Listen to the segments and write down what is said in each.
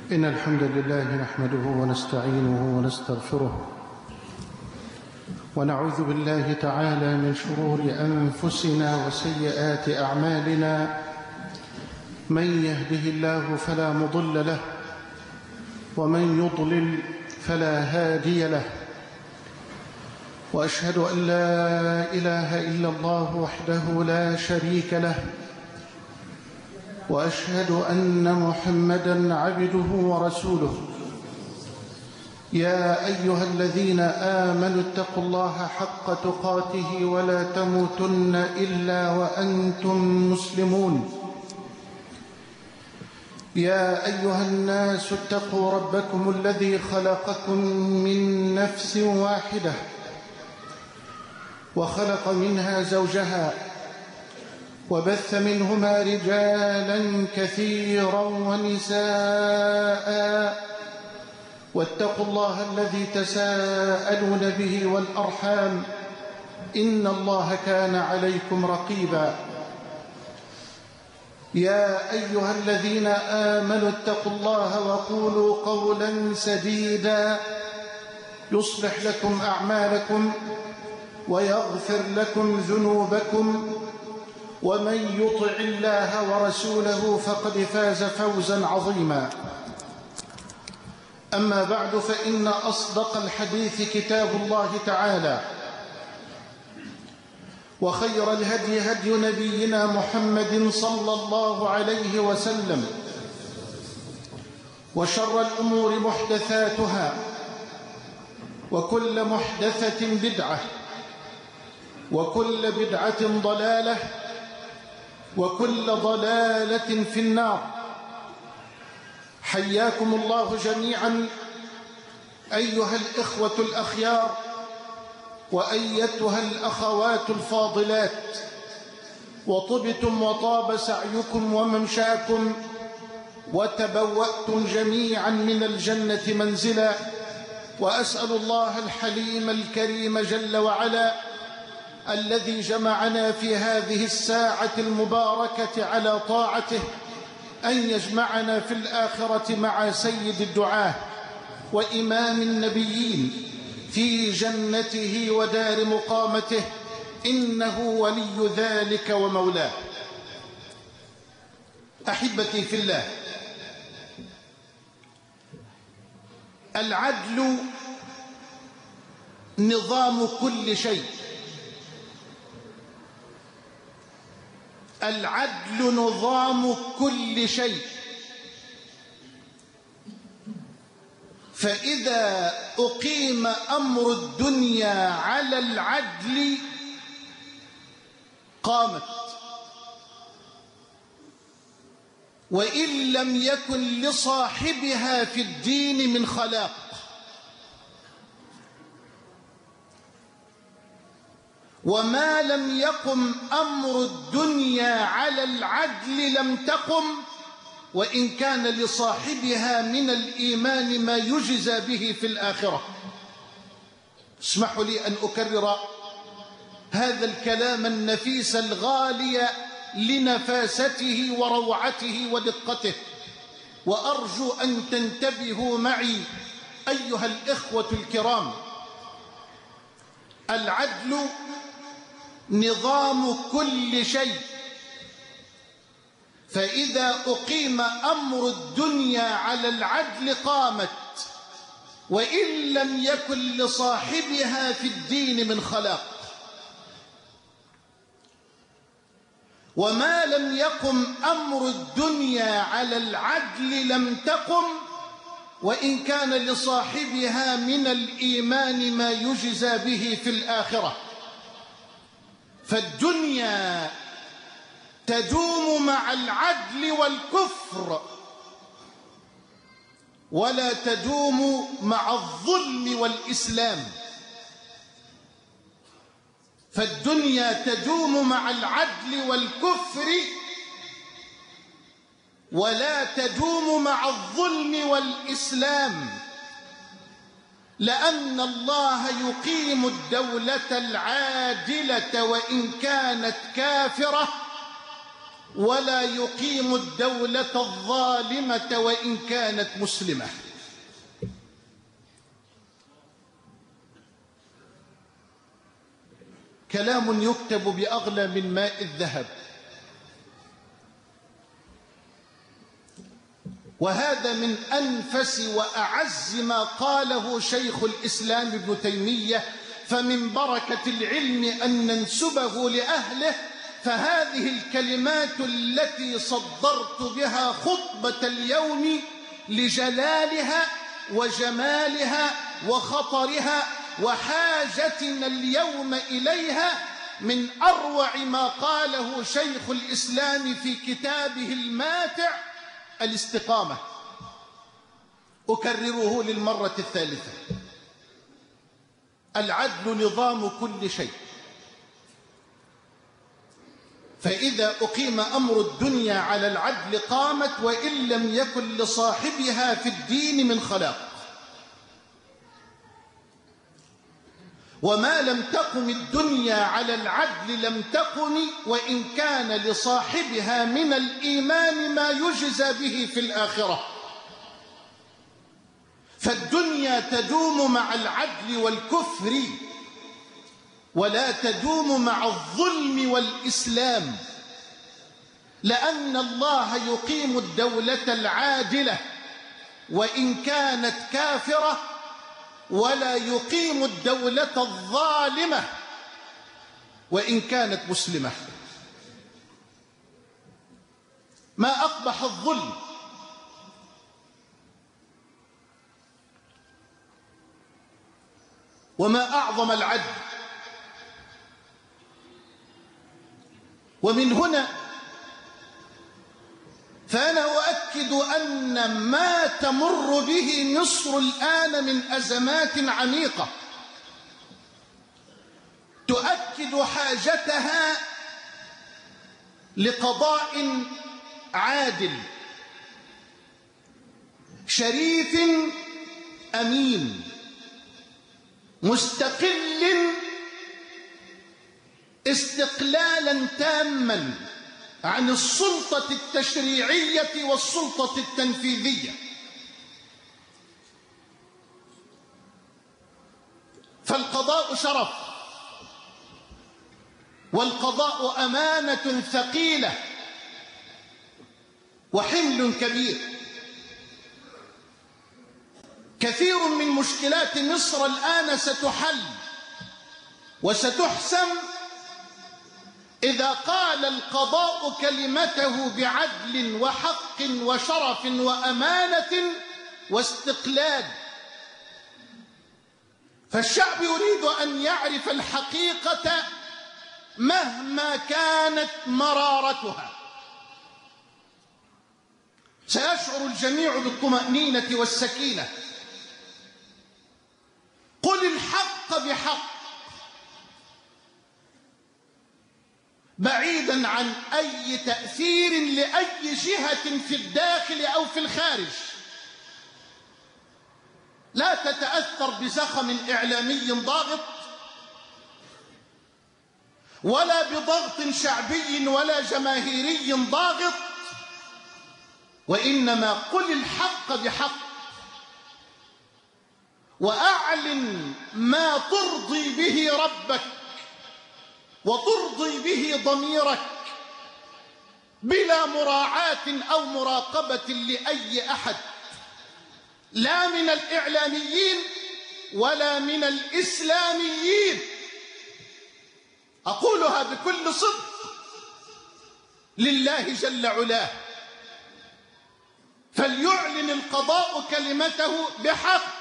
إن الحمد لله نحمده ونستعينه ونستغفره ونعوذ بالله تعالى من شرور أنفسنا وسيئات أعمالنا. من يهده الله فلا مضل له ومن يضلل فلا هادي له، وأشهد أن لا إله إلا الله وحده لا شريك له، وأشهد أن محمدًا عبده ورسوله. يا أيها الذين آمنوا اتقوا الله حق تقاته ولا تموتن إلا وأنتم مسلمون. يا أيها الناس اتقوا ربكم الذي خلقكم من نفس واحدة وخلق منها زوجها وبث منهما رجالا كثيرا ونساء، واتقوا الله الذي تساءلون به والأرحام إن الله كان عليكم رقيبا. يا أيها الذين آمنوا اتقوا الله وقولوا قولا سديدا يصلح لكم أعمالكم ويغفر لكم ذنوبكم، ومن يطع الله ورسوله فقد فاز فوزا عظيما. أما بعد، فإن أصدق الحديث كتاب الله تعالى، وخير الهدي هدي نبينا محمد صلى الله عليه وسلم، وشر الأمور محدثاتها، وكل محدثة بدعة، وكل بدعة ضلالة، وكل ضلالة في النار. حياكم الله جميعا أيها الإخوة الأخيار، وأيتها الأخوات الفاضلات، وطبتم وطاب سعيكم وممشاكم، وتبوأتم جميعا من الجنة منزلا. وأسأل الله الحليم الكريم جل وعلا الذي جمعنا في هذه الساعة المباركة على طاعته أن يجمعنا في الآخرة مع سيد الدعاة وإمام النبيين في جنته ودار مقامته، إنه ولي ذلك ومولاه. أحبتي في الله، العدل نظام كل شيء. العدل نظام كل شيء، فإذا أقيم أمر الدنيا على العدل قامت، وإن لم يكن لصاحبها في الدين من خلاق. وما لم يقم أمر الدنيا على العدل لم تقم، وإن كان لصاحبها من الإيمان ما يجزى به في الآخرة. اسمحوا لي أن أكرر هذا الكلام النفيس الغالي لنفاسته وروعته ودقته، وأرجو أن تنتبهوا معي أيها الإخوة الكرام. العدل نظام كل شيء، فإذا أقيم أمر الدنيا على العدل قامت، وإن لم يكن لصاحبها في الدين من خلاق. وما لم يقم أمر الدنيا على العدل لم تقم، وإن كان لصاحبها من الإيمان ما يجزى به في الآخرة. فالدنيا تدوم مع العدل والكفر، ولا تدوم مع الظلم والإسلام. فالدنيا تدوم مع العدل والكفر، ولا تدوم مع الظلم والإسلام، لأن الله يقيم الدولة العادلة وإن كانت كافرة، ولا يقيم الدولة الظالمة وإن كانت مسلمة. كلام يكتب بأغلى من ماء الذهب، وهذا من أنفس وأعز ما قاله شيخ الإسلام ابن تيمية، فمن بركة العلم أن ننسبه لأهله. فهذه الكلمات التي صدرت بها خطبة اليوم لجلالها وجمالها وخطرها وحاجتنا اليوم إليها من أروع ما قاله شيخ الإسلام في كتابه الماتع الاستقامة. أكرره للمرة الثالثة: العدل نظام كل شيء، فإذا أقيم أمر الدنيا على العدل قامت، وإن لم يكن لصاحبها في الدين من خلاق. وما لم تقم الدنيا على العدل لم تقم، وإن كان لصاحبها من الإيمان ما يجزى به في الآخرة. فالدنيا تدوم مع العدل والكفر، ولا تدوم مع الظلم والإسلام، لأن الله يقيم الدولة العادلة وإن كانت كافرة، ولا يقيم الدولة الظالمة وإن كانت مسلمة. ما أقبح الظلم، وما أعظم العدل. ومن هنا فأنا أؤكد أن ما تمر به مصر الآن من أزمات عميقة تؤكد حاجتها لقضاء عادل شريف أمين مستقل استقلالا تاما عن السلطة التشريعية والسلطة التنفيذية. فالقضاء شرف، والقضاء أمانة ثقيلة وحمل كبير. كثير من مشكلات مصر الآن ستحل وستحسم إذا قال القضاء كلمته بعدل وحق وشرف وأمانة واستقلال. فالشعب يريد أن يعرف الحقيقة مهما كانت مرارتها. سيشعر الجميع بالطمأنينة والسكينة. قل الحق بحق، بعيدا عن أي تأثير لأي جهة في الداخل أو في الخارج. لا تتأثر بزخم إعلامي ضاغط، ولا بضغط شعبي ولا جماهيري ضاغط، وإنما قل الحق بحق، وأعلن ما ترضي به ربك وترضي به ضميرك بلا مراعاة أو مراقبة لأي أحد، لا من الإعلاميين ولا من الإسلاميين. أقولها بكل صدق لله جل علاه. فليعلن القضاء كلمته بحق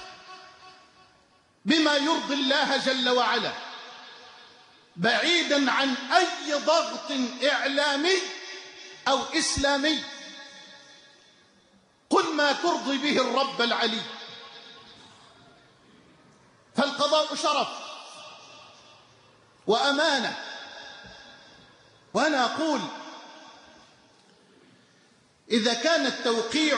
بما يرضي الله جل وعلا، بعيدا عن أي ضغط إعلامي أو إسلامي. قل ما ترضي به الرب العلي. فالقضاء شرف وأمانة. وأنا أقول إذا كان التوقيع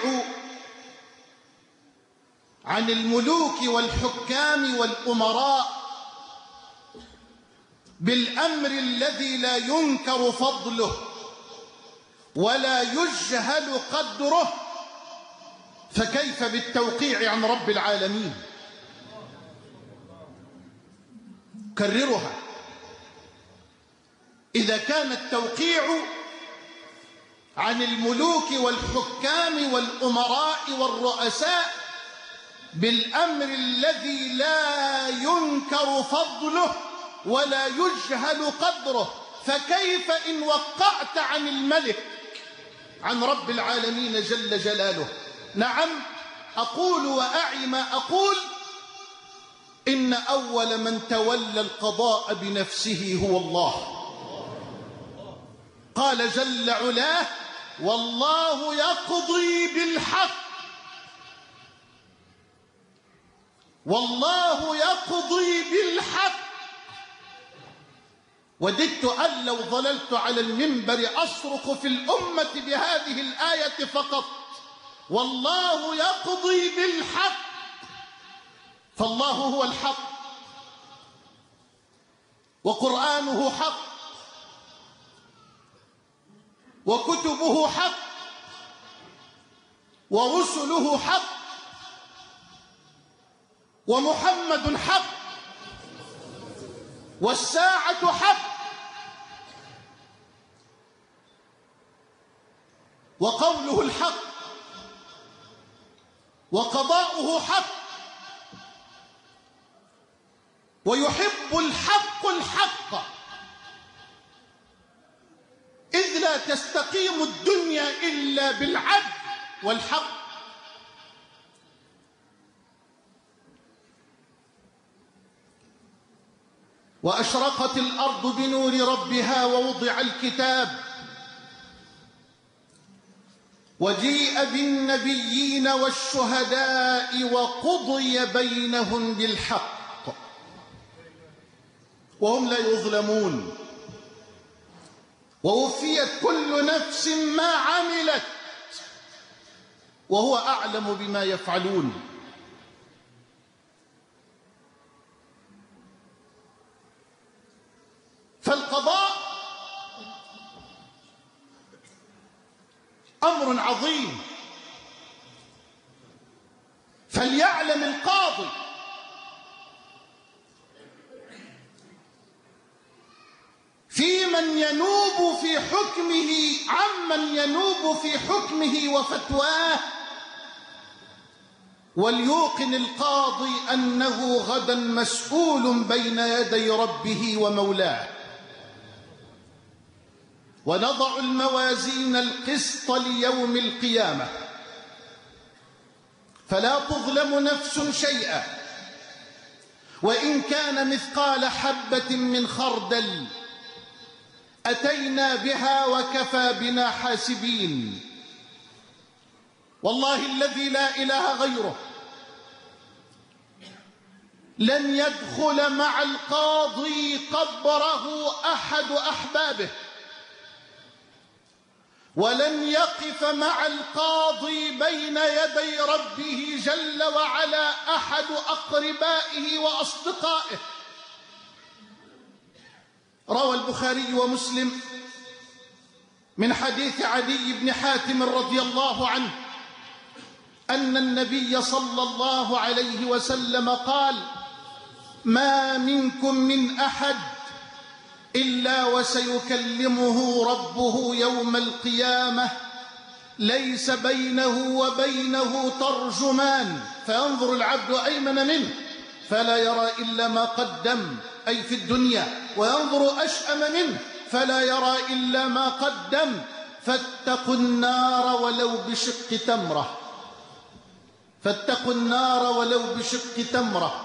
عن الملوك والحكام والأمراء بالأمر الذي لا ينكر فضله ولا يجهل قدره، فكيف بالتوقيع عن رب العالمين؟ كررها. إذا كان التوقيع عن الملوك والحكام والأمراء والرؤساء بالأمر الذي لا ينكر فضله ولا يجهل قدره، فكيف إن وقعت عن الملك، عن رب العالمين جل جلاله؟ نعم، أقول وأعي ما أقول، إن أول من تولى القضاء بنفسه هو الله. قال جل علاه: والله يقضي بالحق، والله يقضي بالحق. وددت أن لو ظللت على المنبر أصرخ في الأمة بهذه الآية فقط: والله يقضي بالحق. فالله هو الحق، وقرآنه حق، وكتبه حق، ورسله حق، ومحمد حق، والساعة حق، وقوله الحق، وقضاؤه حق، ويحب الحق الحق، إذ لا تستقيم الدنيا إلا بالعدل والحق. وأشرقت الأرض بنور ربها ووضع الكتاب وجيء بالنبيين والشهداء وقضي بينهم بالحق وهم لا يظلمون، ووفيت كل نفس ما عملت وهو أعلم بما يفعلون. فالقضاء أمر عظيم، فليعلم القاضي في من ينوب في حكمه عمن ينوب في حكمه وفتواه، وليوقن القاضي أنه غدا مسؤول بين يدي ربه ومولاه. ونضع الموازين القسط ليوم القيامة فلا تظلم نفس شيئا وإن كان مثقال حبة من خردل أتينا بها وكفى بنا حاسبين. والله الذي لا إله غيره لن يدخل مع القاضي قبره أحد أحبابه، ولن يقف مع القاضي بين يدي ربه جل وعلا أحد أقربائه وأصدقائه. روى البخاري ومسلم من حديث عدي بن حاتم رضي الله عنه أن النبي صلى الله عليه وسلم قال: ما منكم من أحد إلا وسيكلمه ربه يوم القيامة ليس بينه وبينه ترجمان، فينظر العبد أيمن منه فلا يرى إلا ما قدم أي في الدنيا، وينظر أشأم منه فلا يرى إلا ما قدم، فاتقوا النار ولو بشق تمرة، فاتقوا النار ولو بشق تمرة.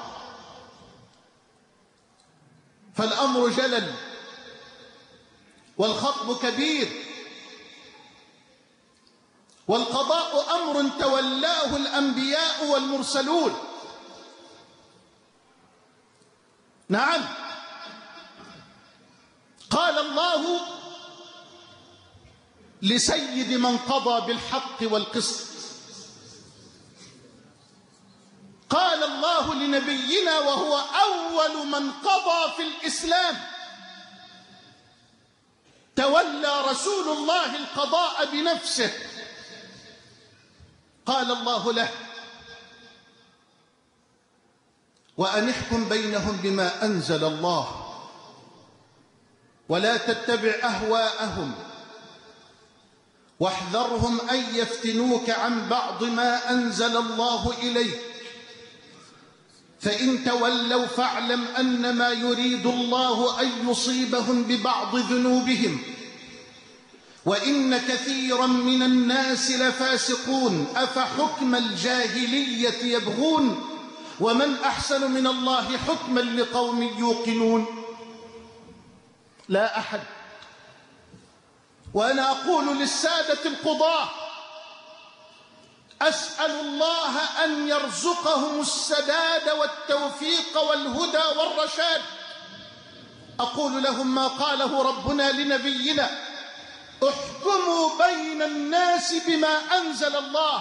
فالأمر جلل والخطب كبير، والقضاء أمر تولاه الأنبياء والمرسلون. نعم، قال الله لسيد من قضى بالحق والقسط، قال الله لنبينا وهو أول من قضى في الإسلام: تولى رسول الله القضاء بنفسه قال الله له: وأن احكم بينهم بما أنزل الله ولا تتبع أهواءهم واحذرهم أن يفتنوك عن بعض ما أنزل الله إليك فإن تولوا فاعلم أنما يريد الله أن يصيبهم ببعض ذنوبهم وإن كثيرا من الناس لفاسقون أفحكم الجاهلية يبغون ومن أحسن من الله حكما لقوم يوقنون. لا أحد. وأنا أقول للسادة القضاة: أسأل الله أن يرزقهم السداد والتوفيق والهدى والرشاد. أقول لهم ما قاله ربنا لنبينا: احكموا بين الناس بما أنزل الله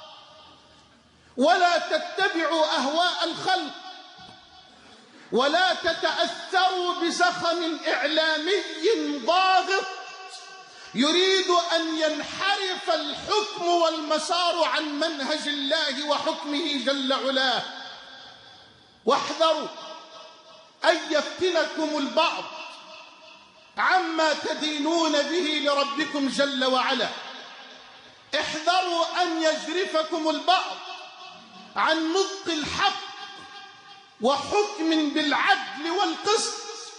ولا تتبعوا أهواء الخلق ولا تتأثروا بزخم إعلامي ضاغط يريد أن ينحرف الحكم والمسار عن منهج الله وحكمه جل علاه. واحذروا أن يفتنكم البعض عما تدينون به لربكم جل وعلا. احذروا أن يجرفكم البعض عن نطق الحق وحكم بالعدل والقسط.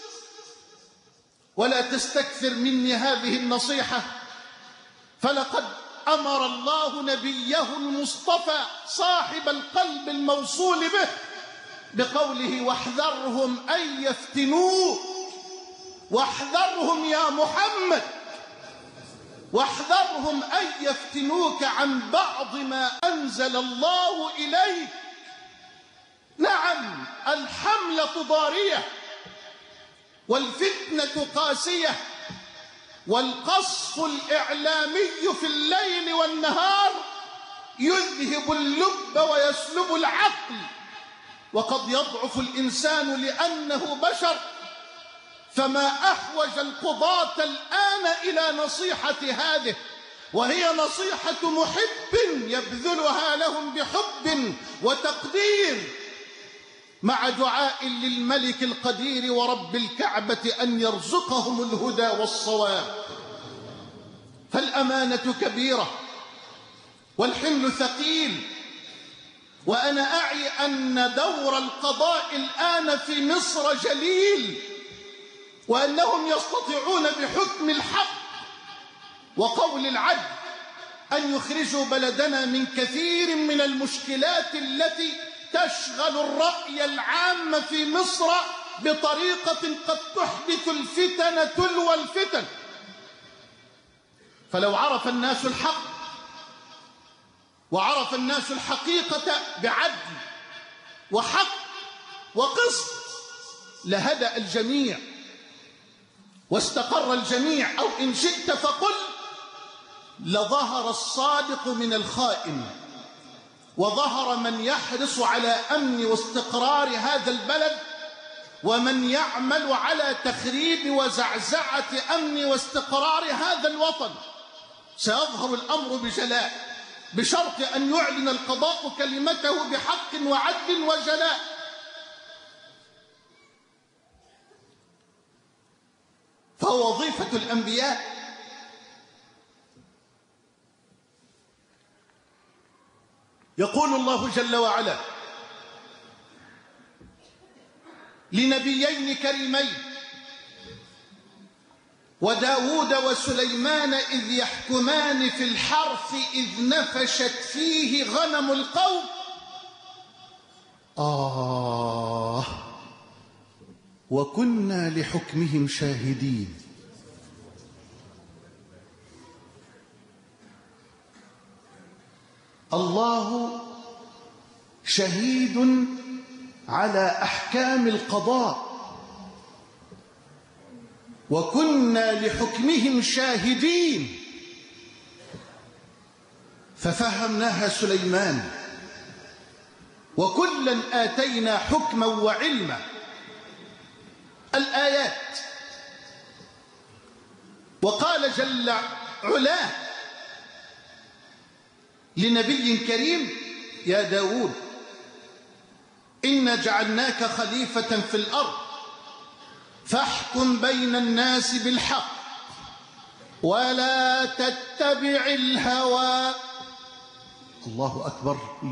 ولا تستكثر مني هذه النصيحة، فلقد أمر الله نبيه المصطفى صاحب القلب الموصول به بقوله: واحذرهم أن يفتنوك. واحذرهم يا محمد، واحذرهم أن يفتنوك عن بعض ما أنزل الله إليك. نعم، الحملة ضارية والفتنة قاسية والقصف الإعلامي في الليل والنهار يذهب اللب ويسلب العقل، وقد يضعف الإنسان لأنه بشر. فما أحوج القضاة الآن إلى نصيحة هذه، وهي نصيحة محب يبذلها لهم بحب وتقدير، مع دعاء للملك القدير ورب الكعبة أن يرزقهم الهدى والصواب. فالأمانة كبيرة والحمل ثقيل، وأنا أعي أن دور القضاء الآن في مصر جليل، وأنهم يستطيعون بحكم الحق وقول العدل أن يخرجوا بلدنا من كثير من المشكلات التي تشغل الرأي العام في مصر بطريقة قد تحدث الفتن تلو الفتن. فلو عرف الناس الحق وعرف الناس الحقيقة بعدل وحق وقسط لهدأ الجميع واستقر الجميع، أو إن شئت فقل لظهر الصادق من الخائن، وظهر من يحرص على أمن واستقرار هذا البلد ومن يعمل على تخريب وزعزعة أمن واستقرار هذا الوطن. سيظهر الأمر بجلاء، بشرط أن يعلن القضاء كلمته بحق وعدل وجلاء. فهو وظيفة الأنبياء يقول الله جل وعلا لنبيين كريمين وداود وسليمان إذ يحكمان في الحرث إذ نفشت فيه غنم القوم. وكنا لحكمهم شاهدين. الله شهيد على أحكام القضاء، وكنا لحكمهم شاهدين، ففهمناها سليمان وكلا آتينا حكما وعلما. الآيات وقال جل علاه لنبي كريم: يا داود إنا جعلناك خليفة في الأرض فاحكم بين الناس بالحق ولا تتبع الهوى. الله أكبر،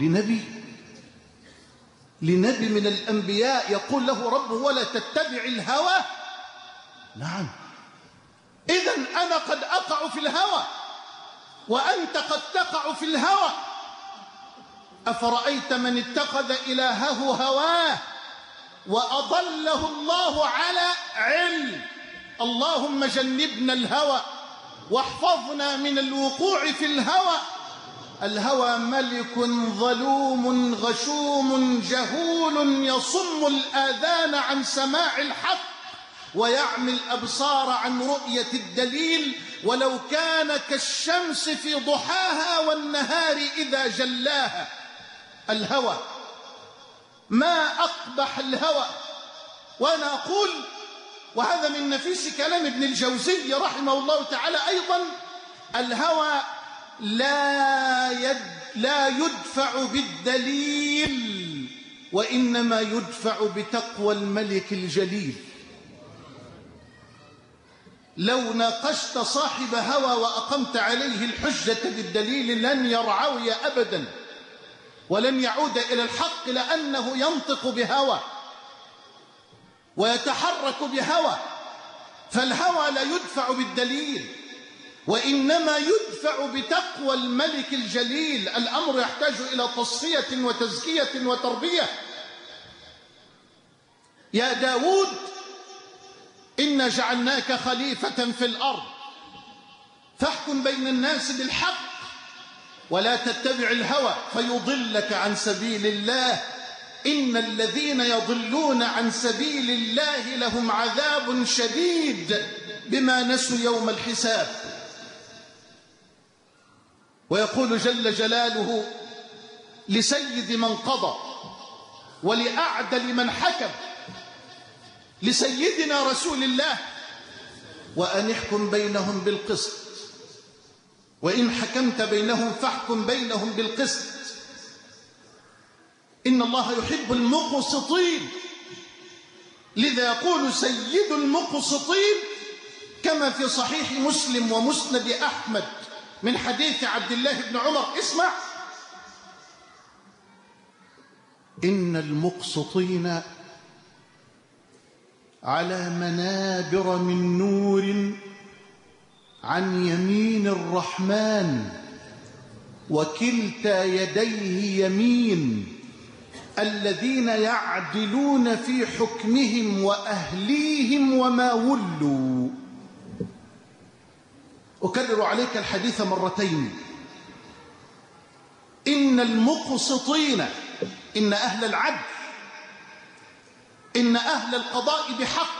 لنبي من الأنبياء يقول له ربه ولا تتبع الهوى. نعم، إذن أنا قد أقع في الهوى وأنت قد تقع في الهوى. أفرأيت من اتخذ إلهه هواه وأضله الله على علم. اللهم جنبنا الهوى واحفظنا من الوقوع في الهوى. الهوى ملك ظلوم غشوم جهول يصم الآذان عن سماع الحق ويعمي الأبصار عن رؤية الدليل، ولو كان كالشمس في ضحاها والنهار إذا جلاها. الهوى، ما أقبح الهوى. وأنا أقول، وهذا من نفيس كلام ابن الجوزي رحمه الله تعالى أيضا: الهوى لا يدفع بالدليل، وإنما يدفع بتقوى الملك الجليل. لو ناقشت صاحب هوى وأقمت عليه الحجة بالدليل لن يرعوي أبدا ولن يعود إلى الحق، لأنه ينطق بهوى ويتحرك بهوى. فالهوى لا يدفع بالدليل وإنما يدفع بتقوى الملك الجليل. الأمر يحتاج إلى تصفية وتزكية وتربية. يا داود إنا جعلناك خليفة في الأرض فاحكم بين الناس بالحق ولا تتبع الهوى فيضلك عن سبيل الله. إن الذين يضلون عن سبيل الله لهم عذاب شديد بما نسوا يوم الحساب. ويقول جل جلاله لسيد من قضى ولأعدل من حكم، لسيدنا رسول الله: وأن احكم بينهم بالقسط، وإن حكمت بينهم فاحكم بينهم بالقسط، إن الله يحب المقسطين. لذا يقول سيد المقسطين كما في صحيح مسلم ومسند أحمد من حديث عبد الله بن عمر: اسمع: إن المقسطين على منابر من نور عن يمين الرحمن وكلتا يديه يمين، الذين يعدلون في حكمهم وأهليهم وما ولوا. أكرر عليك الحديث مرتين: إن المقسطين، إن أهل العدل، إن أهل القضاء بحق،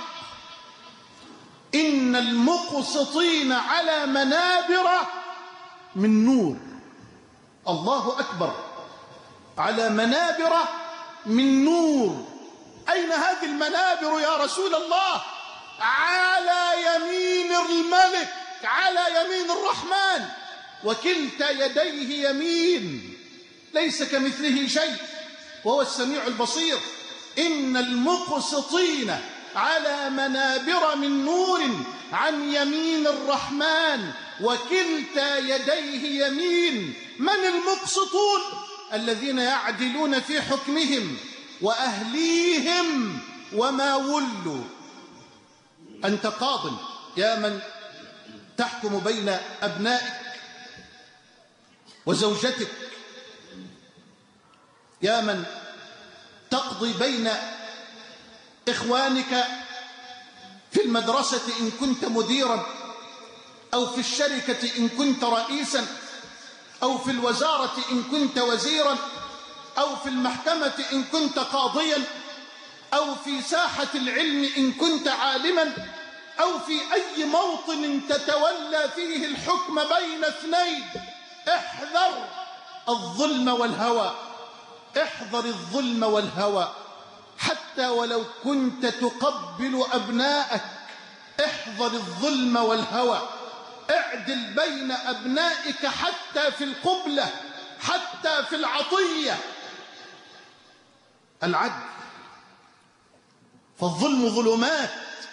إن المقسطين على منابر من نور. الله أكبر، على منابر من نور. أين هذه المنابر يا رسول الله؟ على يمين الملك، على يمين الرحمن، وكلتا يديه يمين، ليس كمثله شيء وهو السميع البصير. إن المقسطين على منابر من نور عن يمين الرحمن وكلتا يديه يمين. من المقسطون؟ الذين يعدلون في حكمهم وأهليهم وما ولوا. أنت قاض يا من تحكم بين أبنائك وزوجتك، يا من تقضي بين إخوانك في المدرسة إن كنت مديرا، أو في الشركة إن كنت رئيسا، أو في الوزارة إن كنت وزيرا، أو في المحكمة إن كنت قاضيا، أو في ساحة العلم إن كنت عالما، أو في أي موطن تتولى فيه الحكم بين اثنين. احذر الظلم والهوى، احذر الظلم والهوى، حتى ولو كنت تقبل أبنائك احذر الظلم والهوى. اعدل بين أبنائك حتى في القبلة، حتى في العطية. العدل، فالظلم ظلمات.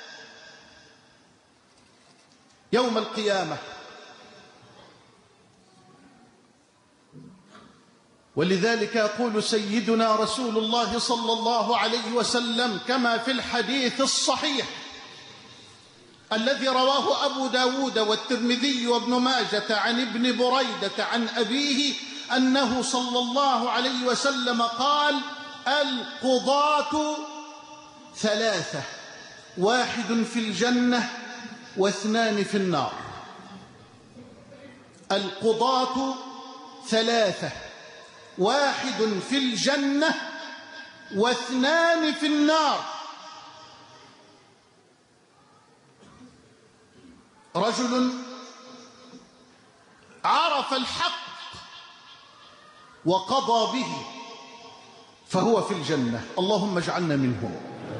يوم القيامة، ولذلك يقول سيدنا رسول الله صلى الله عليه وسلم كما في الحديث الصحيح الذي رواه أبو داود والترمذي وابن ماجة عن ابن بريدة عن أبيه أنه صلى الله عليه وسلم قال: القضاة ثلاثة، واحد في الجنة واثنان في النار. القضاة ثلاثة، واحد في الجنة واثنان في النار. رجل عرف الحق وقضى به فهو في الجنة، اللهم اجعلنا منهم.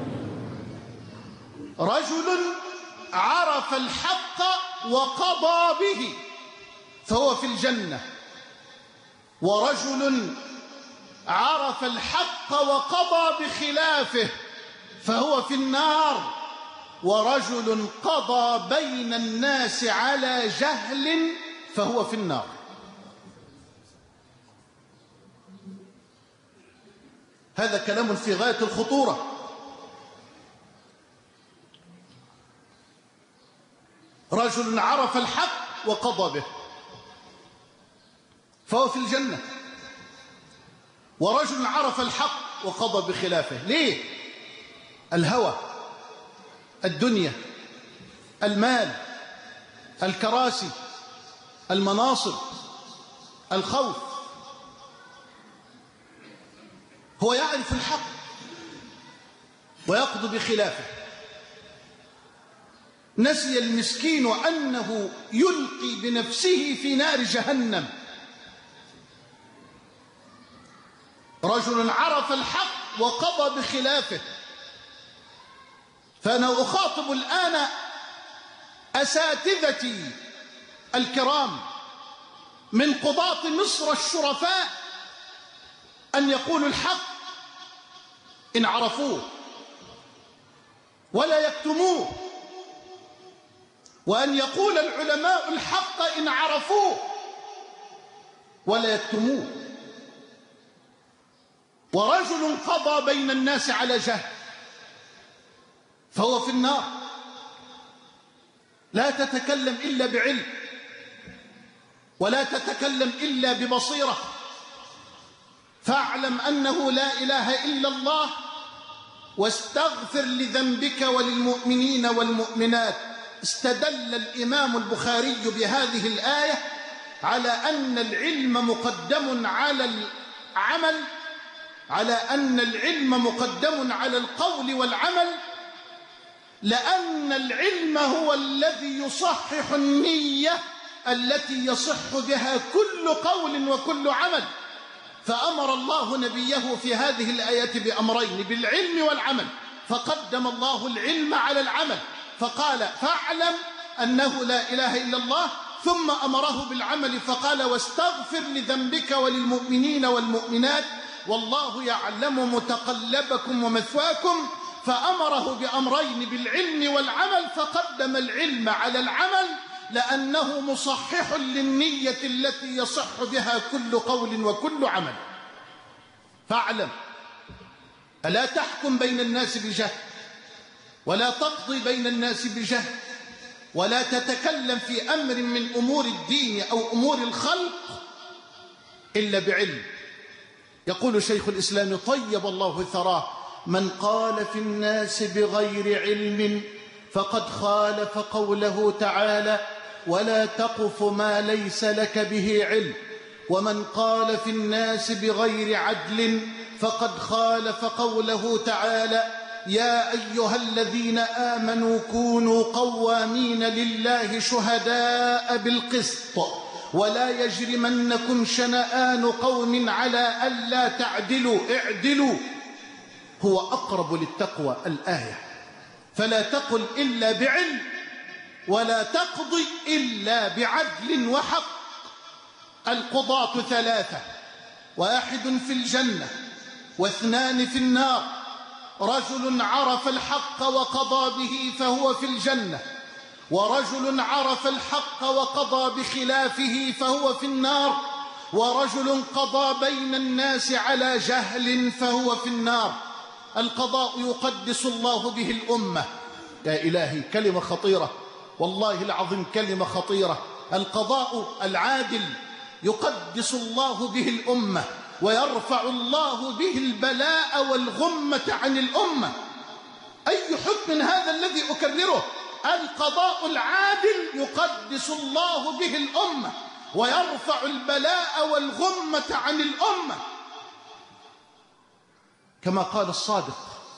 رجل عرف الحق وقضى به فهو في الجنة، ورجل عرف الحق وقضى بخلافه فهو في النار، ورجل قضى بين الناس على جهل فهو في النار. هذا كلام في غاية الخطورة. رجل عرف الحق وقضى به فهو في الجنة، ورجل عرف الحق وقضى بخلافه. ليه؟ الهوى، الدنيا، المال، الكراسي، المناصب، الخوف. هو يعرف الحق ويقضي بخلافه. نسي المسكين أنه يلقي بنفسه في نار جهنم. رجل عرف الحق وقضى بخلافه. فأنا أخاطب الآن أساتذتي الكرام من قضاة مصر الشرفاء أن يقولوا الحق إن عرفوه ولا يكتموه، وأن يقول العلماء الحق إن عرفوه ولا يكتموه. ورجل قضى بين الناس على جهل فهو في النار. لا تتكلم إلا بعلم، ولا تتكلم إلا ببصيرة. فاعلم أنه لا إله إلا الله، واستغفر لذنبك وللمؤمنين والمؤمنات. استدل الإمام البخاري بهذه الآية على أن العلم مقدم على العمل، على أن العلم مقدم على القول والعمل، لأن العلم هو الذي يصحح النية التي يصح بها كل قول وكل عمل. فأمر الله نبيه في هذه الآية بأمرين، بالعلم والعمل، فقدم الله العلم على العمل، فقال فاعلم أنه لا إله إلا الله، ثم أمره بالعمل فقال واستغفر لذنبك وللمؤمنين والمؤمنات والله يعلم متقلبكم ومثواكم. فأمره بأمرين بالعلم والعمل، فقدم العلم على العمل لأنه مصحح للنية التي يصح بها كل قول وكل عمل. فاعلم، ألا تحكم بين الناس بجهل، ولا تقضي بين الناس بجهل، ولا تتكلم في أمر من أمور الدين أو أمور الخلق إلا بعلم. يقول شيخ الإسلام طيب الله ثراه: من قال في الناس بغير علم فقد خالف قوله تعالى: ولا تقف ما ليس لك به علم. ومن قال في الناس بغير عدل فقد خالف قوله تعالى: يا أيها الذين آمنوا كونوا قوامين لله شهداء بالقسط ولا يجرمنكم شنآن قوم على ألا تعدلوا اعدلوا هو أقرب للتقوى. الآية. فلا تقل إلا بعلم، ولا تقضي إلا بعدل وحق. القضاة ثلاثة: واحد في الجنة، واثنان في النار. رجل عرف الحق وقضى به فهو في الجنة، ورجل عرف الحق وقضى بخلافه فهو في النار، ورجل قضى بين الناس على جهل فهو في النار. القضاء يقدس الله به الأمة. يا إلهي، كلمة خطيرة والله العظيم، كلمة خطيرة. القضاء العادل يقدس الله به الأمة، ويرفع الله به البلاء والغمة عن الأمة. أي حكم هذا الذي أكرره؟ القضاء العادل يقدس الله به الأمة، ويرفع البلاء والغمة عن الأمة، كما قال الصادق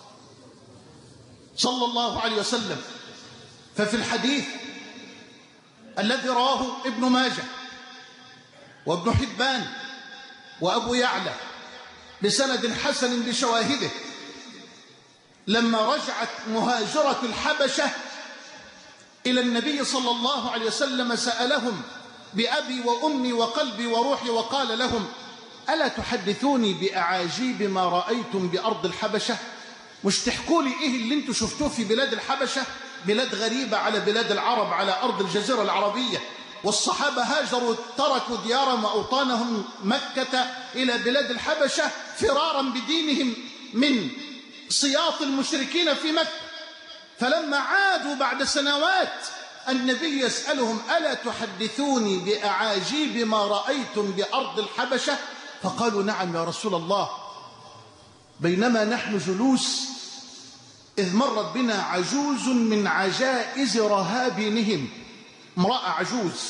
صلى الله عليه وسلم. ففي الحديث الذي رواه ابن ماجه وابن حبان وأبو يعلى بسند حسن بشواهده، لما رجعت مهاجرة الحبشة إلى النبي صلى الله عليه وسلم سألهم بأبي وأمي وقلبي وروحي، وقال لهم: ألا تحدثوني بأعاجيب ما رأيتم بأرض الحبشة؟ مش تحكوا لي إيه اللي انتم شفتوه في بلاد الحبشة؟ بلاد غريبة على بلاد العرب، على أرض الجزيرة العربية. والصحابة هاجروا، تركوا ديارهم وأوطانهم مكة إلى بلاد الحبشة فرارا بدينهم من سياط المشركين في مكة. فلما عادوا بعد سنوات النبي يسألهم: ألا تحدثوني بأعاجيب ما رأيتم بأرض الحبشة؟ فقالوا: نعم يا رسول الله، بينما نحن جلوس إذ مرت بنا عجوز من عجائز رهابنهم، امرأة عجوز،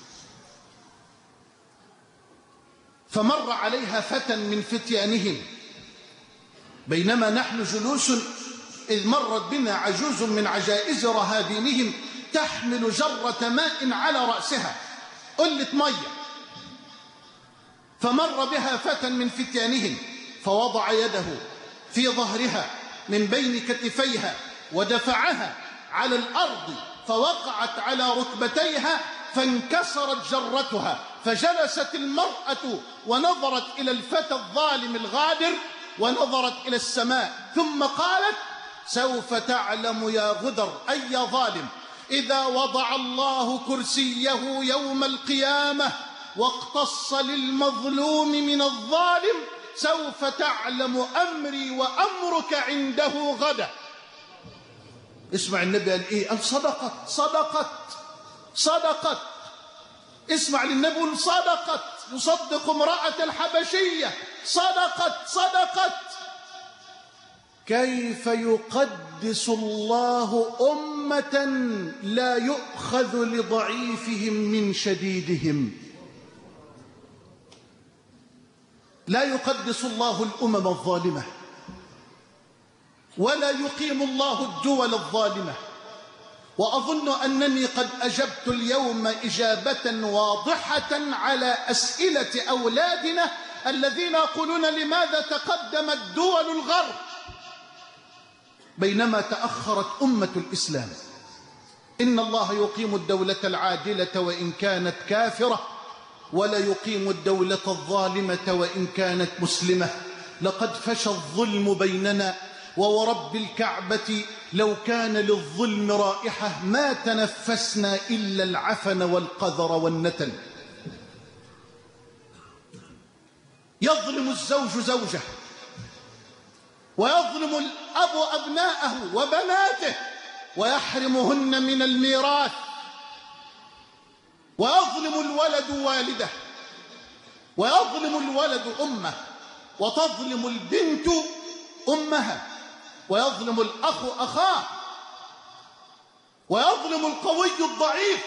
فمر عليها فتى من فتيانهم. بينما نحن جلوس إذ مرت بنا عجوز من عجائز رهابنهم تحمل جرة ماء على رأسها، قلة مية. فمر بها فتى من فتيانهم فوضع يده في ظهرها من بين كتفيها ودفعها على الأرض، فوقعت على ركبتيها فانكسرت جرتها. فجلست المرأة ونظرت إلى الفتى الظالم الغادر، ونظرت إلى السماء، ثم قالت: سوف تعلم يا غدر أي ظالم، إذا وضع الله كرسيه يوم القيامة واقتص للمظلوم من الظالم، سوف تعلم أمري وأمرك عنده غدا. اسمع النبي قال إيه؟ قال صدقت صدقت صدقت. اسمع للنبي قال صدقت، يصدق امرأة الحبشية، صدقت صدقت. كيف يقدس الله أمة لا يؤخذ لضعيفهم من شديدهم؟ لا يقدس الله الأمم الظالمة، ولا يقيم الله الدول الظالمة. وأظن أنني قد أجبت اليوم إجابة واضحة على أسئلة أولادنا الذين يقولون: لماذا تقدمت دول الغرب بينما تأخرت أمة الإسلام؟ إن الله يقيم الدولة العادلة وإن كانت كافرة، ولا يقيم الدولة الظالمة وإن كانت مسلمة. لقد فشى الظلم بيننا، وورب الكعبة لو كان للظلم رائحة ما تنفسنا إلا العفن والقذر والنتن. يظلم الزوج زوجه، ويظلم الأب أبناءه وبناته ويحرمهن من الميراث، ويظلم الولد والده، ويظلم الولد أمه، وتظلم البنت أمها، ويظلم الأخ أخاه، ويظلم القوي الضعيف،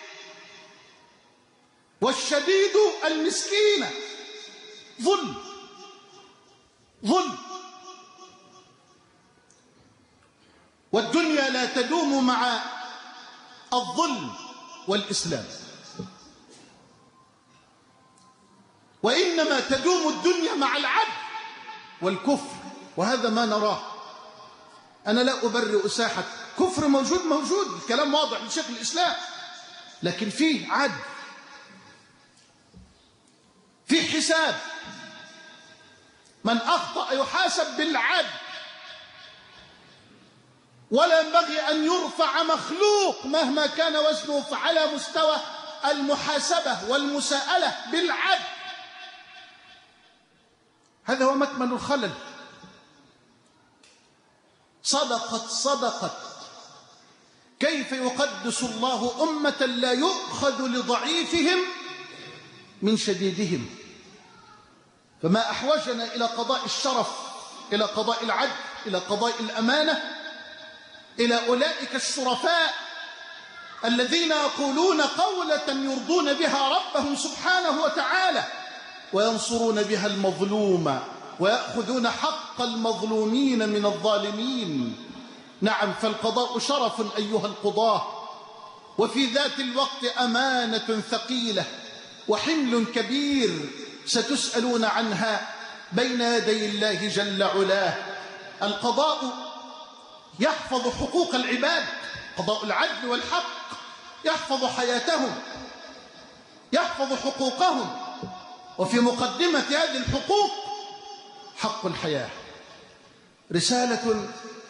والشديد المسكين. ظلم ظلم. والدنيا لا تدوم مع الظلم والإسلام، وإنما تدوم الدنيا مع العدل والكفر، وهذا ما نراه. أنا لا أبرئ ساحة كفر موجود، الكلام واضح لشيخ الإسلام، لكن فيه عدل، فيه حساب، من أخطأ يحاسب بالعدل، ولا ينبغي أن يرفع مخلوق مهما كان وزنه على مستوى المحاسبة والمساءلة بالعدل. هذا هو مكمن الخلل. صدقت كيف يقدس الله أمة لا يؤخذ لضعيفهم من شديدهم؟ فما أحوجنا إلى قضاء الشرف، إلى قضاء العدل، إلى قضاء الأمانة، إلى أولئك الشرفاء الذين يقولون قولة يرضون بها ربهم سبحانه وتعالى وينصرون بها المظلوم ويأخذون حق المظلومين من الظالمين. نعم، فالقضاء شرف أيها القضاة، وفي ذات الوقت أمانة ثقيلة وحمل كبير ستسألون عنها بين يدي الله جل علاه. القضاء يحفظ حقوق العباد، قضاء العدل والحق يحفظ حياتهم، يحفظ حقوقهم، وفي مقدمة هذه الحقوق حق الحياة. رسالة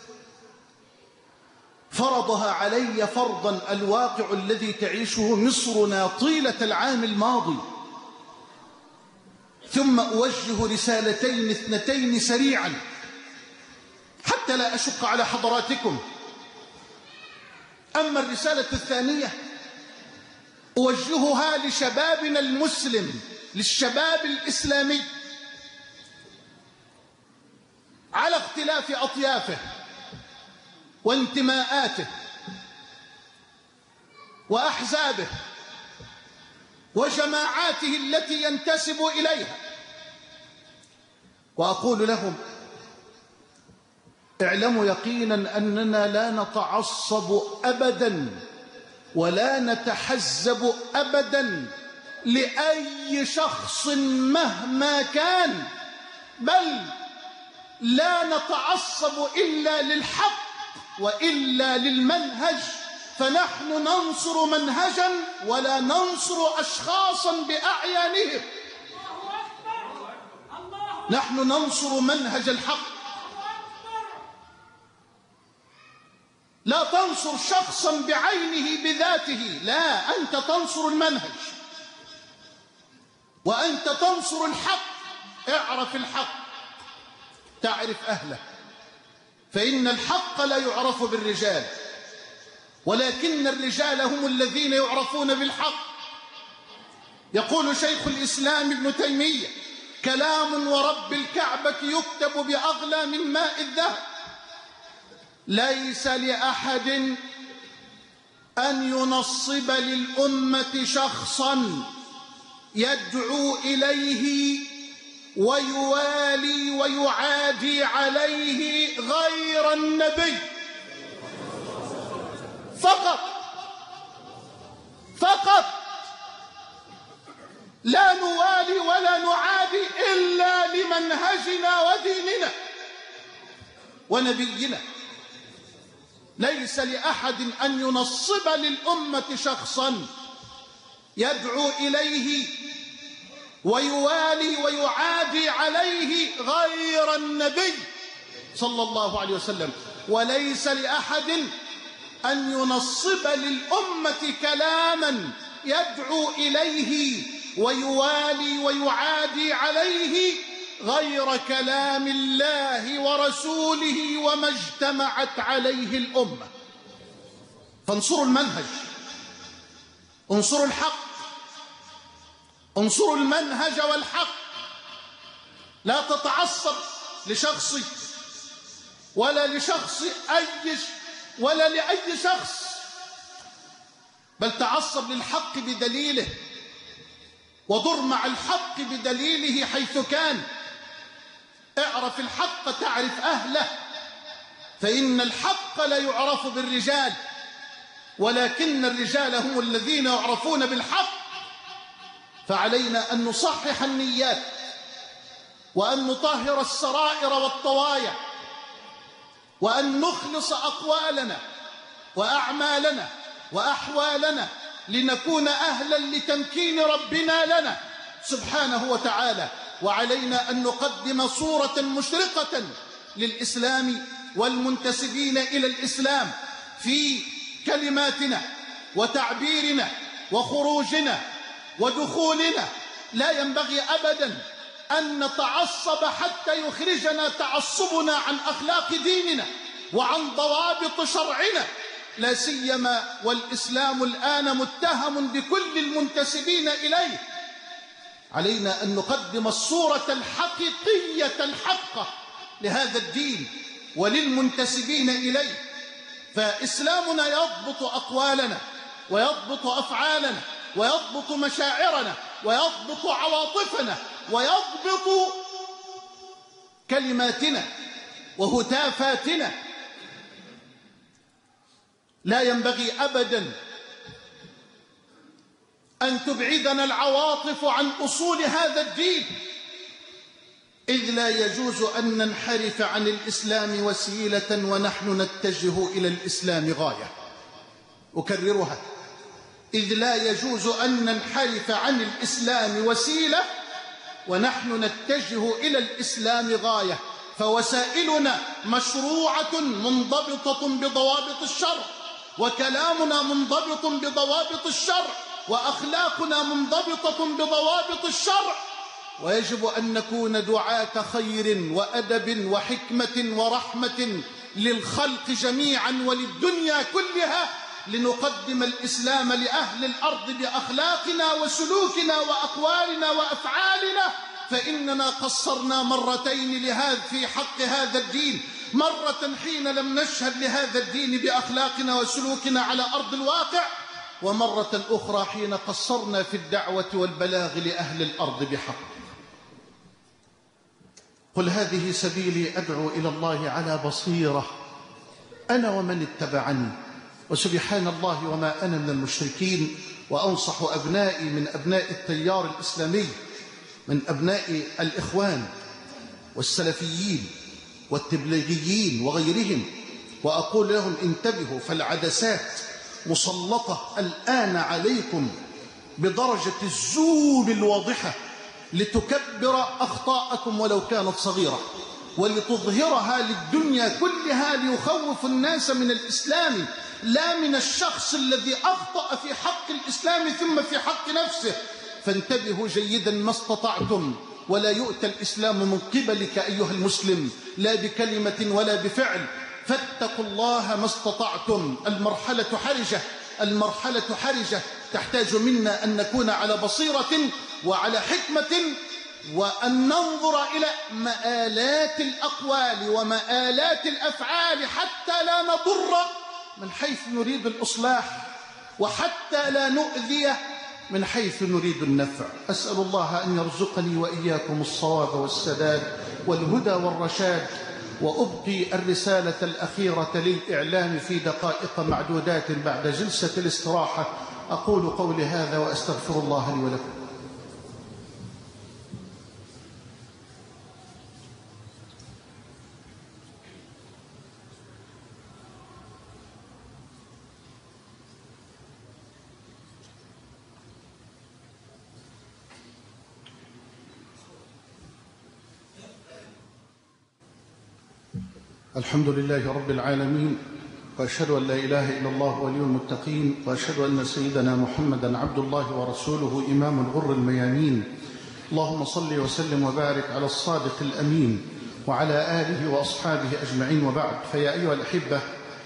فرضها علي فرضا الواقع الذي تعيشه مصرنا طيلة العام الماضي، ثم أوجه رسالتين اثنتين سريعا حتى لا أشق على حضراتكم. أما الرسالة الثانية أوجهها لشبابنا المسلم، للشباب الإسلامي على اختلاف أطيافه وانتماءاته وأحزابه وجماعاته التي ينتسب إليها، وأقول لهم: اعلموا يقينا أننا لا نتعصب أبدا ولا نتحزب أبدا لأي شخص مهما كان، بل لا نتعصب إلا للحق وإلا للمنهج، فنحن ننصر منهجا ولا ننصر أشخاصا بأعيانهم. نحن ننصر منهج الحق، لا تنصر شخصا بعينه بذاته، لا، أنت تنصر المنهج وأنت تنصر الحق. اعرف الحق تعرف أهله، فإن الحق لا يعرف بالرجال ولكن الرجال هم الذين يعرفون بالحق. يقول شيخ الإسلام ابن تيمية: كلام ورب الكعبة يكتب بأغلى من ماء الذهب. ليس لأحد أن ينصب للأمة شخصا يدعو إليه ويوالي ويعادي عليه غير النبي فقط. لا نوالي ولا نعادي إلا لمنهجنا وديننا ونبينا. ليس لأحد أن ينصب للأمة شخصا يدعو إليه ويوالي ويعادي عليه غير النبي صلى الله عليه وسلم. وليس لأحد أن ينصب للأمة كلاما يدعو إليه ويوالي ويعادي عليه غير كلام الله ورسوله وما اجتمعت عليه الأمة. فانصروا المنهج، انصروا الحق، انصروا المنهج والحق. لا تتعصب لشخص ولا لأي شخص، بل تعصب للحق بدليله وضر مع الحق بدليله حيث كان. اعرف الحق تعرف أهله، فإن الحق لا يعرف بالرجال ولكن الرجال هم الذين يعرفون بالحق. فعلينا أن نصحح النيات وأن نطهر السرائر والطوايا وأن نخلص أقوالنا وأعمالنا وأحوالنا لنكون أهلا لتمكين ربنا لنا سبحانه وتعالى. وعلينا أن نقدم صورة مشرقة للإسلام والمنتسبين إلى الإسلام في كلماتنا وتعبيرنا وخروجنا ودخولنا. لا ينبغي أبدا أن نتعصب حتى يخرجنا تعصبنا عن أخلاق ديننا وعن ضوابط شرعنا، لا سيما والإسلام الآن متهم بكل المنتسبين إليه. علينا أن نقدم الصورة الحقيقية الحقة لهذا الدين وللمنتسبين إليه. فإسلامنا يضبط أقوالنا ويضبط أفعالنا ويضبط مشاعرنا ويضبط عواطفنا ويضبط كلماتنا وهتافاتنا. لا ينبغي أبدا أن تبعدنا العواطف عن أصول هذا الدين، إذ لا يجوز أن ننحرف عن الإسلام وسيلة ونحن نتجه إلى الإسلام غاية. أكررها، إذ لا يجوز أن ننحرف عن الإسلام وسيلة ونحن نتجه إلى الإسلام غاية. فوسائلنا مشروعة منضبطة بضوابط الشرع، وكلامنا منضبط بضوابط الشرع، وأخلاقنا منضبطة بضوابط الشرع. ويجب أن نكون دعاة خير وأدب وحكمة ورحمة للخلق جميعا وللدنيا كلها، لنقدم الإسلام لأهل الأرض بأخلاقنا وسلوكنا وأقوالنا وأفعالنا. فإننا قصرنا مرتين في حق هذا الدين، مرة حين لم نشهد لهذا الدين بأخلاقنا وسلوكنا على أرض الواقع، ومرة أخرى حين قصرنا في الدعوة والبلاغ لأهل الأرض بحق. قل هذه سبيلي أدعو إلى الله على بصيرة أنا ومن اتبعني وسبحان الله وما أنا من المشركين. وأنصح أبنائي من أبناء التيار الإسلامي، من أبناء الإخوان والسلفيين والتبليغيين وغيرهم، وأقول لهم انتبهوا، فالعدسات مسلطة الآن عليكم بدرجة الزوم الواضحة لتكبر أخطاءكم ولو كانت صغيرة، ولتظهرها للدنيا كلها ليخوف الناس من الإسلام، لا من الشخص الذي أخطأ في حق الإسلام ثم في حق نفسه. فانتبهوا جيدا ما استطعتم، ولا يؤتى الإسلام من قبلك أيها المسلم لا بكلمة ولا بفعل. فاتقوا الله ما استطعتم. المرحلة حرجة تحتاج منا أن نكون على بصيرة وعلى حكمة، وأن ننظر إلى مآلات الأقوال ومآلات الأفعال حتى لا نضر من حيث نريد الإصلاح، وحتى لا نؤذي من حيث نريد النفع. أسأل الله أن يرزقني وإياكم الصواب والسداد والهدى والرشاد. وأبقي الرسالة الأخيرة للإعلام في دقائق معدودات بعد جلسة الاستراحة. أقول قولي هذا وأستغفر الله لي ولكم. الحمد لله رب العالمين، وأشهد أن لا إله إلا الله ولي المتقين، وأشهد أن سيدنا محمدا عبد الله ورسوله إمام الغر الميامين. اللهم صل وسلم وبارك على الصادق الأمين وعلى آله وأصحابه أجمعين، وبعد. فيا أيها الأحبة،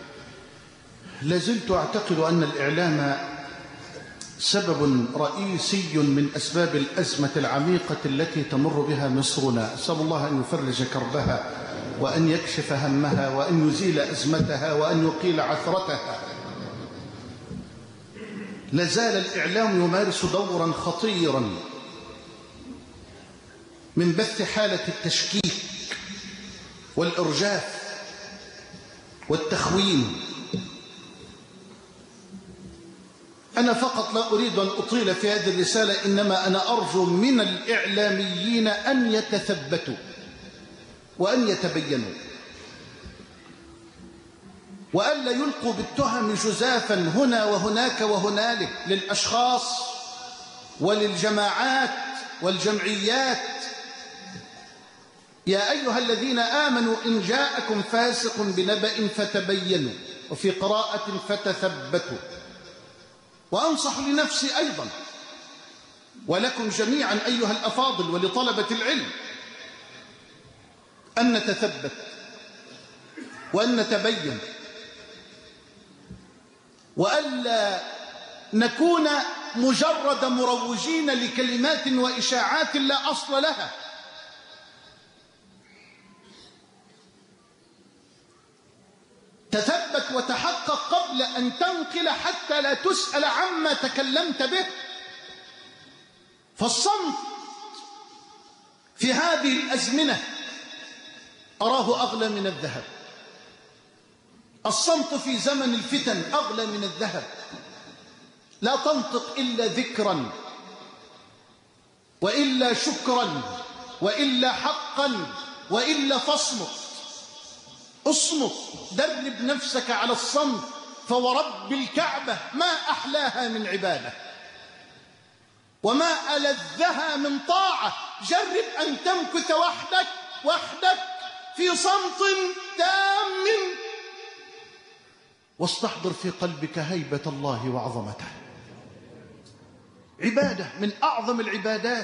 لازلت أعتقد أن الإعلام سبب رئيسي من أسباب الأزمة العميقة التي تمر بها مصرنا. أسأل الله أن يفرج كربها وأن يكشف همها وأن يزيل أزمتها وأن يقيل عثرتها. لازال الإعلام يمارس دورا خطيرا من بث حالة التشكيك والإرجاف والتخوين. أنا فقط لا أريد أن أطيل في هذه الرسالة، إنما أنا أرجو من الإعلاميين أن يتثبتوا وأن يتبينوا. وألا يلقوا بالتهم جزافا هنا وهناك وهنالك للأشخاص وللجماعات والجمعيات. يا أيها الذين آمنوا إن جاءكم فاسق بنبأ فتبينوا، وفي قراءة فتثبتوا. وأنصح لنفسي أيضا ولكم جميعا أيها الأفاضل ولطلبة العلم أن نتثبت وأن نتبين، وألا نكون مجرد مروجين لكلمات وإشاعات لا أصل لها. تثبت وتحقق قبل أن تنقل حتى لا تسأل عما تكلمت به. فالصمت في هذه الأزمنة أراه أغلى من الذهب. الصمت في زمن الفتن أغلى من الذهب. لا تنطق إلا ذكرا، وإلا شكرا، وإلا حقا، وإلا فاصمت. اصمت، درب نفسك على الصمت، فورب الكعبة ما أحلاها من عبادة وما ألذها من طاعة. جرب أن تمكث وحدك في صمت تام، واستحضر في قلبك هيبة الله وعظمته. عبادة من أعظم العبادات،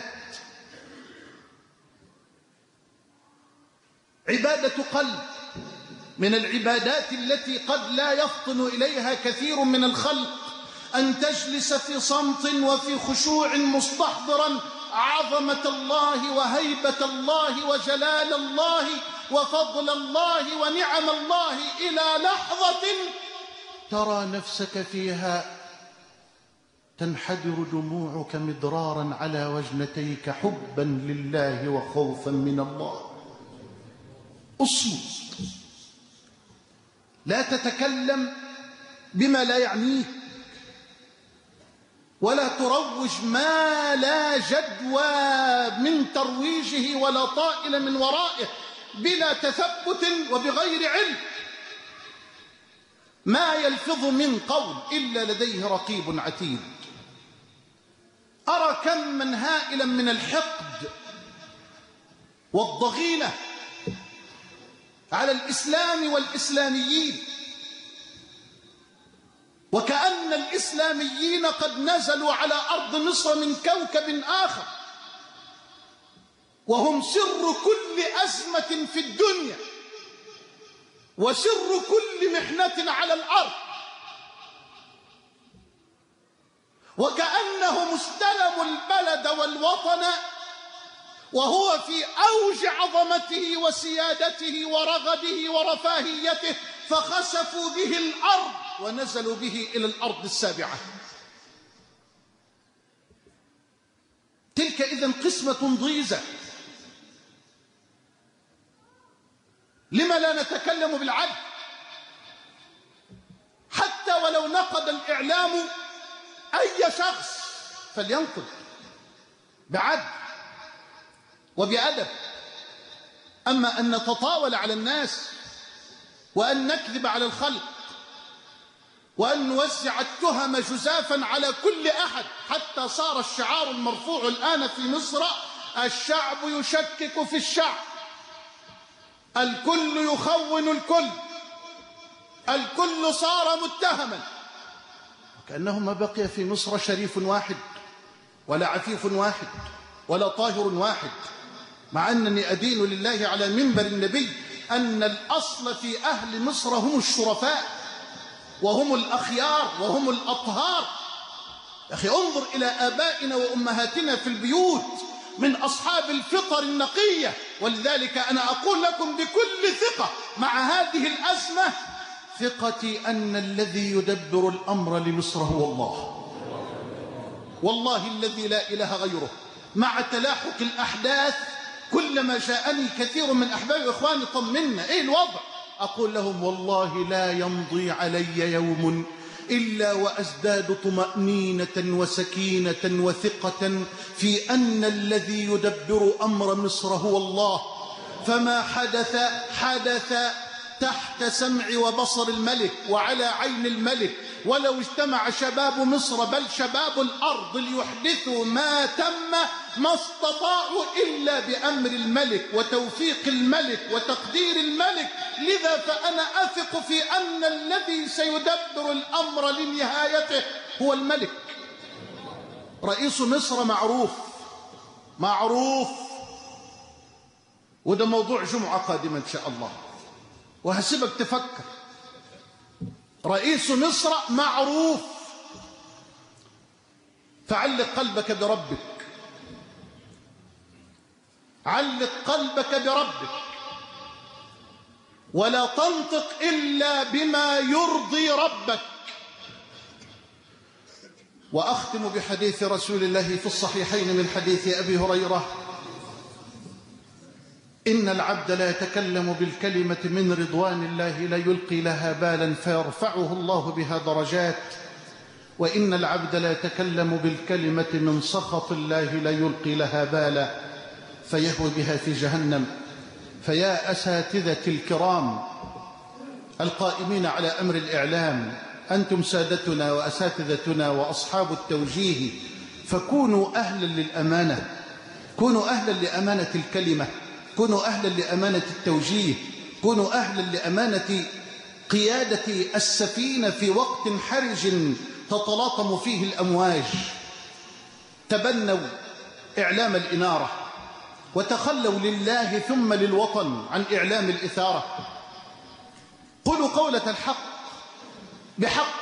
عبادة قلب، من العبادات التي قد لا يفطن إليها كثير من الخلق. أن تجلس في صمت وفي خشوع مستحضرا عظمة الله وهيبة الله وجلال الله وفضل الله ونعم الله، إلى لحظة ترى نفسك فيها تنحدر دموعك مدرارا على وجنتيك حبا لله وخوفا من الله. اصمت، لا تتكلم بما لا يعنيك، ولا تروج ما لا جدوى من ترويجه ولا طائل من ورائه، بلا تثبت وبغير علم. ما يلفظ من قول إلا لديه رقيب عتيد. أرى كم من هائلا من الحقد والضغينة على الإسلام والإسلاميين، وكأن الإسلاميين قد نزلوا على أرض مصر من كوكب آخر، وهم سر كل أزمة في الدنيا وسر كل محنة على الأرض، وكأنهم استلموا البلد والوطن وهو في أوج عظمته وسيادته ورغده ورفاهيته، فخسفوا به الأرض ونزلوا به إلى الأرض السابعة. تلك إذن قسمة ضيزة. لما لا نتكلم بالعدل؟ حتى ولو نقد الإعلام أي شخص فلينقد بعدل وبأدب. أما أن نتطاول على الناس وأن نكذب على الخلق وأن نوزع التهم جزافا على كل أحد، حتى صار الشعار المرفوع الآن في مصر: الشعب يشكك في الشعب، الكل يخون الكل، الكل صار متهما. كأنه ما بقي في مصر شريف واحد ولا عفيف واحد ولا طاهر واحد، مع أنني أدين لله على منبر النبي أن الأصل في أهل مصر هم الشرفاء وهم الأخيار وهم الأطهار. يا أخي انظر إلى آبائنا وأمهاتنا في البيوت من أصحاب الفطر النقية. ولذلك أنا أقول لكم بكل ثقة مع هذه الأزمة ثقتي أن الذي يدبر الأمر لمصر هو الله، والله الذي لا إله غيره. مع تلاحق الأحداث كلما جاءني كثير من أحبابي وإخواني طمنا إيه الوضع، أقول لهم والله لا يمضي علي يوم إلا وأزداد طمأنينة وسكينة وثقة في أن الذي يدبر أمر مصر هو الله. فما حدث تحت سمع وبصر الملك وعلى عين الملك. ولو اجتمع شباب مصر بل شباب الأرض ليحدثوا ما تم ما استطاعوا إلا بأمر الملك وتوفيق الملك وتقدير الملك. لذا فأنا أثق في أن الذي سيدبر الأمر لنهايته هو الملك. رئيس مصر معروف، وده موضوع جمعة قادمة إن شاء الله، وهسيبك تفكر. رئيس مصر معروف، فعلق قلبك بربك، علق قلبك بربك، ولا تنطق إلا بما يرضي ربك. وأختم بحديث رسول الله في الصحيحين من حديث أبي هريرة: إن العبد لا يتكلم بالكلمة من رضوان الله لا يلقي لها بالا فيرفعه الله بها درجات، وإن العبد لا يتكلم بالكلمة من سخط الله لا يلقي لها بالا فيهوي بها في جهنم. فيا أساتذتي الكرام القائمين على أمر الإعلام، أنتم سادتنا وأساتذتنا وأصحاب التوجيه، فكونوا أهلا للأمانة، كونوا أهلا لأمانة الكلمة، كونوا أهلا لأمانة التوجيه، كونوا أهلا لأمانة قيادة السفينة في وقت حرج تتلاطم فيه الأمواج. تبنوا إعلام الإنارة وتخلوا لله ثم للوطن عن إعلام الإثارة. قولوا قولة الحق بحق.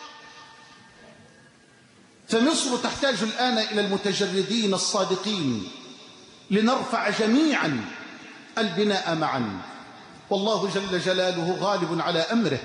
فمصر تحتاج الآن إلى المتجردين الصادقين لنرفع جميعا البناء معا. والله جل جلاله غالب على أمره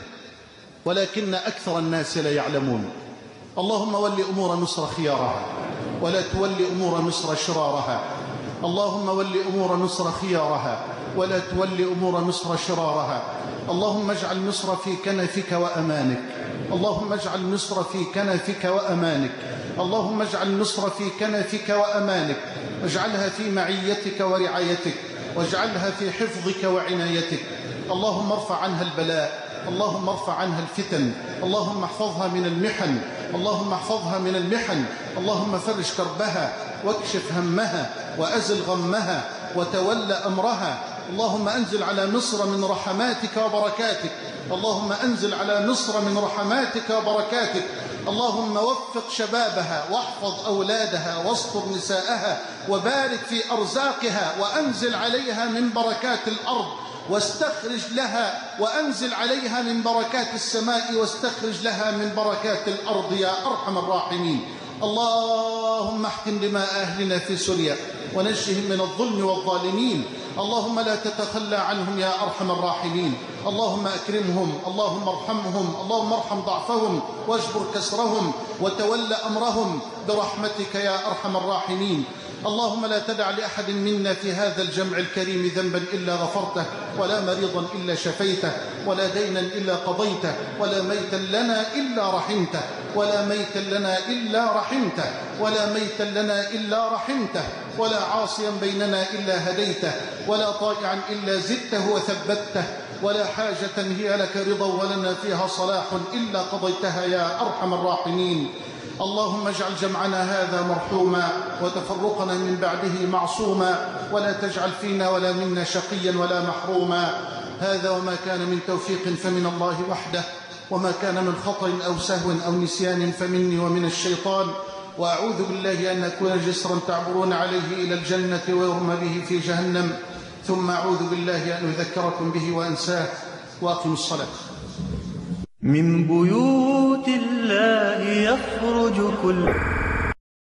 ولكن أكثر الناس لا يعلمون. اللهم ول أمور مصر خيارها ولا تول أمور مصر شرارها. اللهم ول أمور مصر خيارها ولا تول أمور مصر شرارها. اللهم اجعل مصر في كنفك وأمانك. اللهم اجعل مصر في كنفك وأمانك. اللهم اجعل مصر في كنفك وأمانك، واجعلها في معيتك ورعايتك، واجعلها في حفظك وعنايتك. اللهم ارفع عنها البلاء، اللهم ارفع عنها الفتن، اللهم احفظها من المحن، اللهم احفظها من المحن. اللهم فرج كربها واكشف همها وأزل غمها وتول أمرها. اللهم أنزل على مصر من رحماتك وبركاتك. اللهم أنزل على مصر من رحماتك وبركاتك. اللهم وفق شبابها واحفظ أولادها واستر نساءها وبارك في أرزاقها وأنزل عليها من بركات الأرض واستخرج لها، وأنزل عليها من بركات السماء واستخرج لها من بركات الأرض يا أرحم الراحمين. اللهم احكم دماء أهلنا في سوريا ونجهم من الظلم والظالمين. اللهم لا تتخلى عنهم يا أرحم الراحمين. اللهم أكرمهم، اللهم ارحمهم، اللهم ارحم ضعفهم واجبر كسرهم وتول أمرهم برحمتك يا أرحم الراحمين. اللهم لا تدع لأحد منا في هذا الجمع الكريم ذنبا إلا غفرته، ولا مريضا إلا شفيته، ولا دينا إلا قضيته، ولا ميتا لنا إلا رحمته، ولا ميتا لنا إلا رحمته، ولا ميتا لنا إلا رحمته، ولا عاصيا بيننا إلا هديته، ولا طائعا إلا زدته وثبته، ولا حاجة هي لك رضا ولنا فيها صلاح إلا قضيتها يا أرحم الراحمين. اللهم اجعل جمعنا هذا مرحوما وتفرقنا من بعده معصوما، ولا تجعل فينا ولا منا شقيا ولا محروما. هذا وما كان من توفيق فمن الله وحده، وما كان من خطأ أو سهو أو نسيان فمني ومن الشيطان. وأعوذ بالله أن أكون جسرا تعبرون عليه إلى الجنة ويرمى به في جهنم، ثم أعوذ بالله أن أذكركم به وأنساه. وأقم الصلاة. من بيوت الله يخرج كل